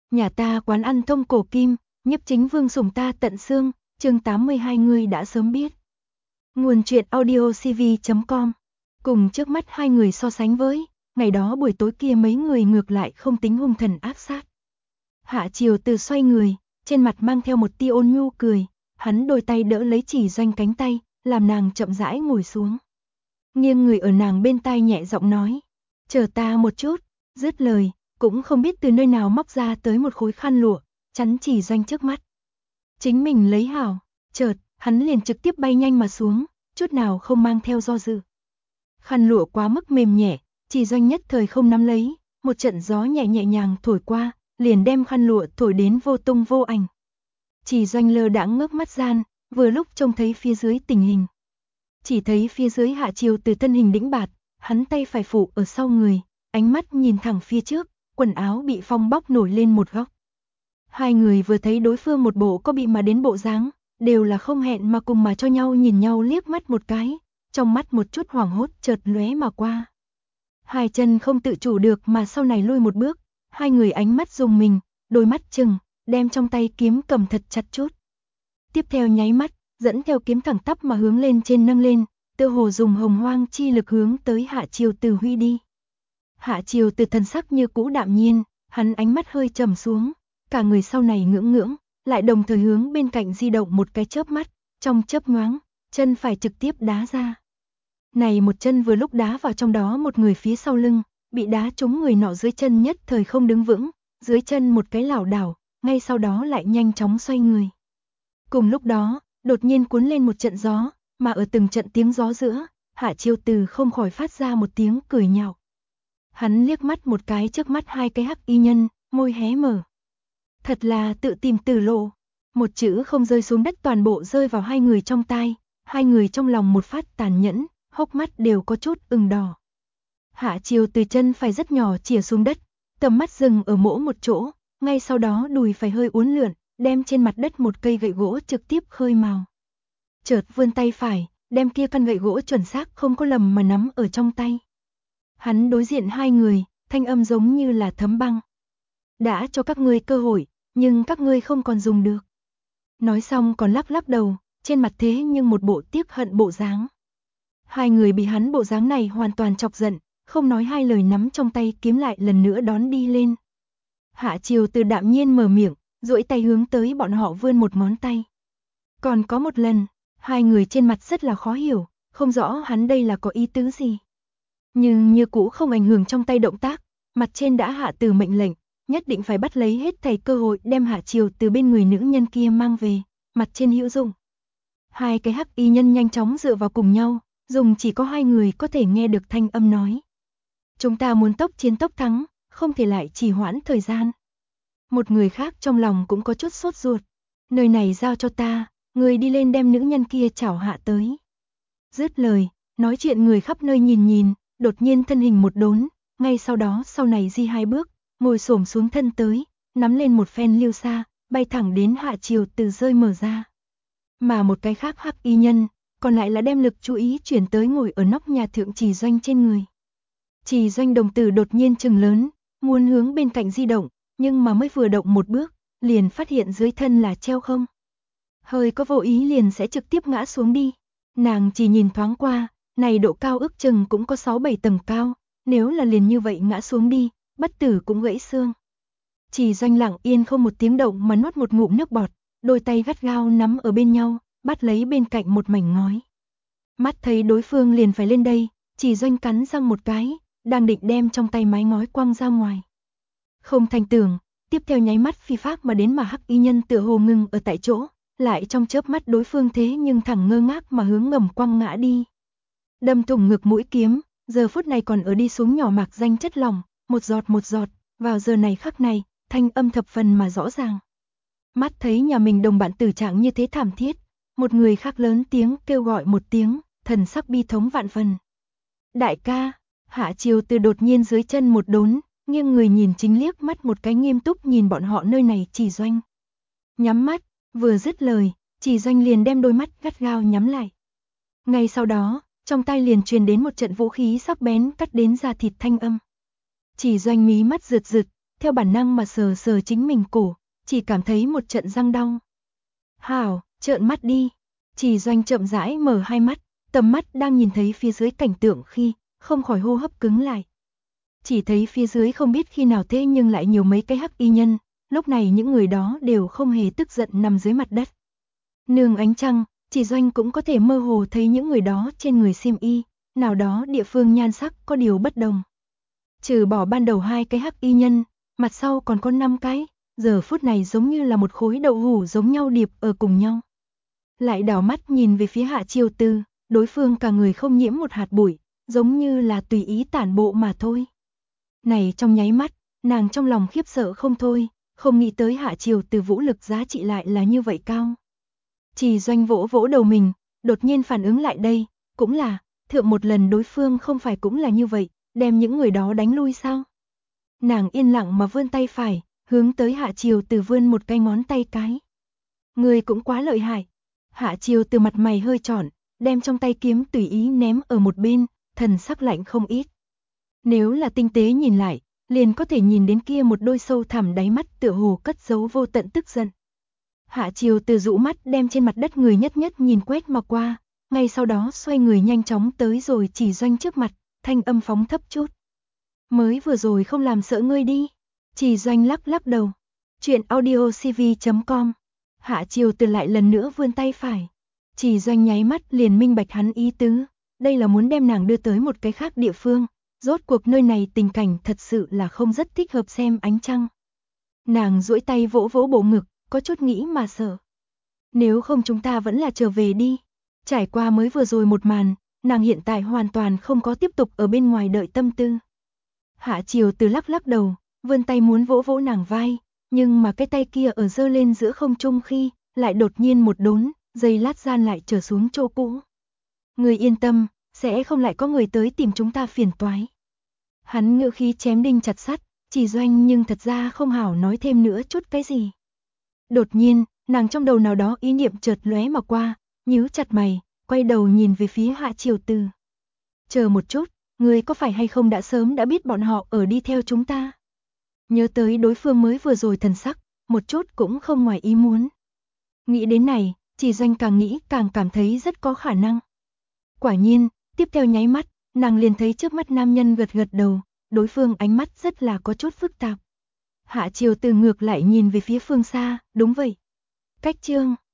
Nhà ta quán ăn thông cổ kim, nhiếp chính vương sủng ta tận xương, chương 82 ngươi đã sớm biết. Nguồn truyện audio cv.com. Cùng trước mắt hai người so sánh với, ngày đó buổi tối kia mấy người ngược lại không tính hung thần ác sát. Hạ Chiều Từ xoay người, trên mặt mang theo một tia ôn nhu cười, hắn đôi tay đỡ lấy Chỉ Doanh cánh tay, làm nàng chậm rãi ngồi xuống. Nghiêng người ở nàng bên tai nhẹ giọng nói, chờ ta một chút, dứt lời, cũng không biết từ nơi nào móc ra tới một khối khăn lụa, chắn Chỉ Doanh trước mắt. Chính mình lấy hảo, chợt, hắn liền trực tiếp bay nhanh mà xuống, chút nào không mang theo do dự. Khăn lụa quá mức mềm nhẹ, Chỉ Doanh nhất thời không nắm lấy, một trận gió nhẹ nhàng thổi qua, liền đem khăn lụa thổi đến vô tung vô ảnh. Chỉ Doanh lơ đãng ngước mắt gian, vừa lúc trông thấy phía dưới tình hình. Chỉ thấy phía dưới Hạ Chiều Từ thân hình đĩnh bạt, hắn tay phải phủ ở sau người, ánh mắt nhìn thẳng phía trước, quần áo bị phong bóc nổi lên một góc. Hai người vừa thấy đối phương một bộ có bị mà đến bộ dáng, đều là không hẹn mà cùng mà cho nhau nhìn nhau liếc mắt một cái, trong mắt một chút hoảng hốt chợt lóe mà qua. Hai chân không tự chủ được mà sau này lui một bước, hai người ánh mắt rùng mình, đôi mắt chừng, đem trong tay kiếm cầm thật chặt chút. Tiếp theo nháy mắt, dẫn theo kiếm thẳng tắp mà hướng lên trên nâng lên, tựa hồ dùng hồng hoang chi lực hướng tới Hạ Chiều Từ huy đi. Hạ Chiều Từ thần sắc như cũ đạm nhiên, hắn ánh mắt hơi trầm xuống, cả người sau này ngưỡng, lại đồng thời hướng bên cạnh di động một cái chớp mắt, trong chớp nhoáng, chân phải trực tiếp đá ra. Này một chân vừa lúc đá vào trong đó một người phía sau lưng, bị đá trúng người nọ dưới chân nhất thời không đứng vững, dưới chân một cái lảo đảo, ngay sau đó lại nhanh chóng xoay người. Cùng lúc đó, đột nhiên cuốn lên một trận gió, mà ở từng trận tiếng gió giữa, Hạ Chiều Từ không khỏi phát ra một tiếng cười nhạo. Hắn liếc mắt một cái trước mắt hai cái hắc y nhân, môi hé mở. Thật là tự tìm tử lộ. Một chữ không rơi xuống đất toàn bộ rơi vào hai người trong tai, hai người trong lòng một phát tàn nhẫn, hốc mắt đều có chút ửng đỏ. Hạ Chiều Từ chân phải rất nhỏ chìa xuống đất, tầm mắt dừng ở mỗi một chỗ, ngay sau đó đùi phải hơi uốn lượn, đem trên mặt đất một cây gậy gỗ trực tiếp khơi mào. Chợt vươn tay phải, đem kia căn gậy gỗ chuẩn xác không có lầm mà nắm ở trong tay. Hắn đối diện hai người, thanh âm giống như là thấm băng. Đã cho các ngươi cơ hội, nhưng các ngươi không còn dùng được. Nói xong còn lắc đầu, trên mặt thế nhưng một bộ tiếc hận bộ dáng. Hai người bị hắn bộ dáng này hoàn toàn chọc giận, không nói hai lời nắm trong tay kiếm lại lần nữa đón đi lên. Hạ Chiều Từ đạm nhiên mở miệng, duỗi tay hướng tới bọn họ vươn một ngón tay. Còn có một lần, hai người trên mặt rất là khó hiểu, không rõ hắn đây là có ý tứ gì. Nhưng như cũ không ảnh hưởng trong tay động tác, mặt trên đã hạ từ mệnh lệnh, nhất định phải bắt lấy hết thảy cơ hội đem Hạ Chiều Từ bên người nữ nhân kia mang về, mặt trên hữu dụng. Hai cái hắc y nhân nhanh chóng dựa vào cùng nhau, dùng chỉ có hai người có thể nghe được thanh âm nói. Chúng ta muốn tốc chiến tốc thắng, không thể lại trì hoãn thời gian. Một người khác trong lòng cũng có chút sốt ruột. Nơi này giao cho ta, người đi lên đem nữ nhân kia chảo hạ tới. Dứt lời, nói chuyện người khắp nơi nhìn, đột nhiên thân hình một đốn, ngay sau đó sau này di hai bước, ngồi xổm xuống thân tới, nắm lên một phen liêu xa, bay thẳng đến Hạ Chiều Từ rơi mở ra. Mà một cái khác hắc y nhân, còn lại là đem lực chú ý chuyển tới ngồi ở nóc nhà thượng Chỉ Doanh trên người. Chỉ Doanh đồng tử đột nhiên trừng lớn, muốn hướng bên cạnh di động, nhưng mà mới vừa động một bước, liền phát hiện dưới thân là treo không. Hơi có vô ý liền sẽ trực tiếp ngã xuống đi. Nàng chỉ nhìn thoáng qua, này độ cao ước chừng cũng có 6-7 tầng cao, nếu là liền như vậy ngã xuống đi, bất tử cũng gãy xương. Chỉ Doanh lặng yên không một tiếng động mà nuốt một ngụm nước bọt, đôi tay gắt gao nắm ở bên nhau, bắt lấy bên cạnh một mảnh ngói. Mắt thấy đối phương liền phải lên đây, Chỉ Doanh cắn răng một cái, đang định đem trong tay mái ngói quăng ra ngoài. Không thành tưởng, tiếp theo nháy mắt phi pháp mà đến mà hắc y nhân tựa hồ ngừng ở tại chỗ, lại trong chớp mắt đối phương thế nhưng thẳng ngơ ngác mà hướng ngầm quăng ngã đi. Đâm thủng ngực mũi kiếm, giờ phút này còn ở đi xuống nhỏ mạc danh chất lỏng, một giọt, vào giờ này khắc này, thanh âm thập phần mà rõ ràng. Mắt thấy nhà mình đồng bạn tử trạng như thế thảm thiết, một người khác lớn tiếng kêu gọi một tiếng, thần sắc bi thống vạn phần. Đại ca, Hạ Chiều Từ đột nhiên dưới chân một đốn, nghiêng người nhìn chính liếc mắt một cái nghiêm túc nhìn bọn họ nơi này Chỉ Doanh. Nhắm mắt, vừa dứt lời, Chỉ Doanh liền đem đôi mắt gắt gao nhắm lại. Ngay sau đó, trong tai liền truyền đến một trận vũ khí sắc bén cắt đến da thịt thanh âm. Chỉ Doanh mí mắt rượt, theo bản năng mà sờ sờ chính mình cổ, chỉ cảm thấy một trận răng đau. Hảo, trợn mắt đi. Chỉ Doanh chậm rãi mở hai mắt, tầm mắt đang nhìn thấy phía dưới cảnh tượng khi, không khỏi hô hấp cứng lại. Chỉ thấy phía dưới không biết khi nào thế nhưng lại nhiều mấy cái hắc y nhân, lúc này những người đó đều không hề tức giận nằm dưới mặt đất. Nương ánh trăng, Chỉ Doanh cũng có thể mơ hồ thấy những người đó trên người xiêm y, nào đó địa phương nhan sắc có điều bất đồng. Trừ bỏ ban đầu 2 cái hắc y nhân, mặt sau còn có 5 cái, giờ phút này giống như là một khối đậu hũ giống nhau điệp ở cùng nhau. Lại đảo mắt nhìn về phía Hạ Chiêu Tư, đối phương cả người không nhiễm một hạt bụi, giống như là tùy ý tản bộ mà thôi. Này trong nháy mắt, nàng trong lòng khiếp sợ không thôi, không nghĩ tới Hạ Chiêu Tư vũ lực giá trị lại là như vậy cao. Chỉ Doanh vỗ vỗ đầu mình, đột nhiên phản ứng lại đây, cũng là, thượng một lần đối phương không phải cũng là như vậy, đem những người đó đánh lui sao? Nàng yên lặng mà vươn tay phải, hướng tới Hạ Chiêu Từ vươn một cái ngón tay cái. Người cũng quá lợi hại. Hạ Chiêu Từ mặt mày hơi tròn, đem trong tay kiếm tùy ý ném ở một bên, thần sắc lạnh không ít. Nếu là tinh tế nhìn lại, liền có thể nhìn đến kia một đôi sâu thẳm đáy mắt tựa hồ cất giấu vô tận tức giận. Hạ Chiêu Từ dụ mắt đem trên mặt đất người nhất nhất nhìn quét mà qua, ngay sau đó xoay người nhanh chóng tới rồi Chỉ Doanh trước mặt, thanh âm phóng thấp chút. Mới vừa rồi không làm sợ ngươi đi. Chỉ Doanh lắc lắc đầu. Chuyện audiocv.com. Hạ Chiêu Từ lại lần nữa vươn tay phải. Chỉ Doanh nháy mắt liền minh bạch hắn ý tứ. Đây là muốn đem nàng đưa tới một cái khác địa phương. Rốt cuộc nơi này tình cảnh thật sự là không rất thích hợp xem ánh trăng. Nàng duỗi tay vỗ vỗ bộ ngực, có chút nghĩ mà sợ. Nếu không chúng ta vẫn là trở về đi. Trải qua mới vừa rồi một màn, nàng hiện tại hoàn toàn không có tiếp tục ở bên ngoài đợi tâm tư. Hạ Chiêu Từ lắc lắc đầu, vươn tay muốn vỗ vỗ nàng vai, nhưng mà cái tay kia ở giơ lên giữa không trung khi, lại đột nhiên một đốn, giây lát gian lại trở xuống chỗ cũ. Người yên tâm, sẽ không lại có người tới tìm chúng ta phiền toái. Hắn ngữ khí chém đinh chặt sắt, Chỉ Doanh nhưng thật ra không hảo nói thêm nữa chút cái gì. Đột nhiên, nàng trong đầu nào đó ý niệm chợt lóe mà qua, nhíu chặt mày, quay đầu nhìn về phía Hạ Chiêu Từ. Chờ một chút, ngươi có phải hay không đã sớm đã biết bọn họ ở đi theo chúng ta? Nhớ tới đối phương mới vừa rồi thần sắc, một chút cũng không ngoài ý muốn. Nghĩ đến này, Chỉ Doanh càng nghĩ càng cảm thấy rất có khả năng. Quả nhiên, tiếp theo nháy mắt, nàng liền thấy trước mắt nam nhân gật gật đầu, đối phương ánh mắt rất là có chút phức tạp. Hạ Chiêu Từ ngược lại nhìn về phía phương xa, đúng vậy. Cách chương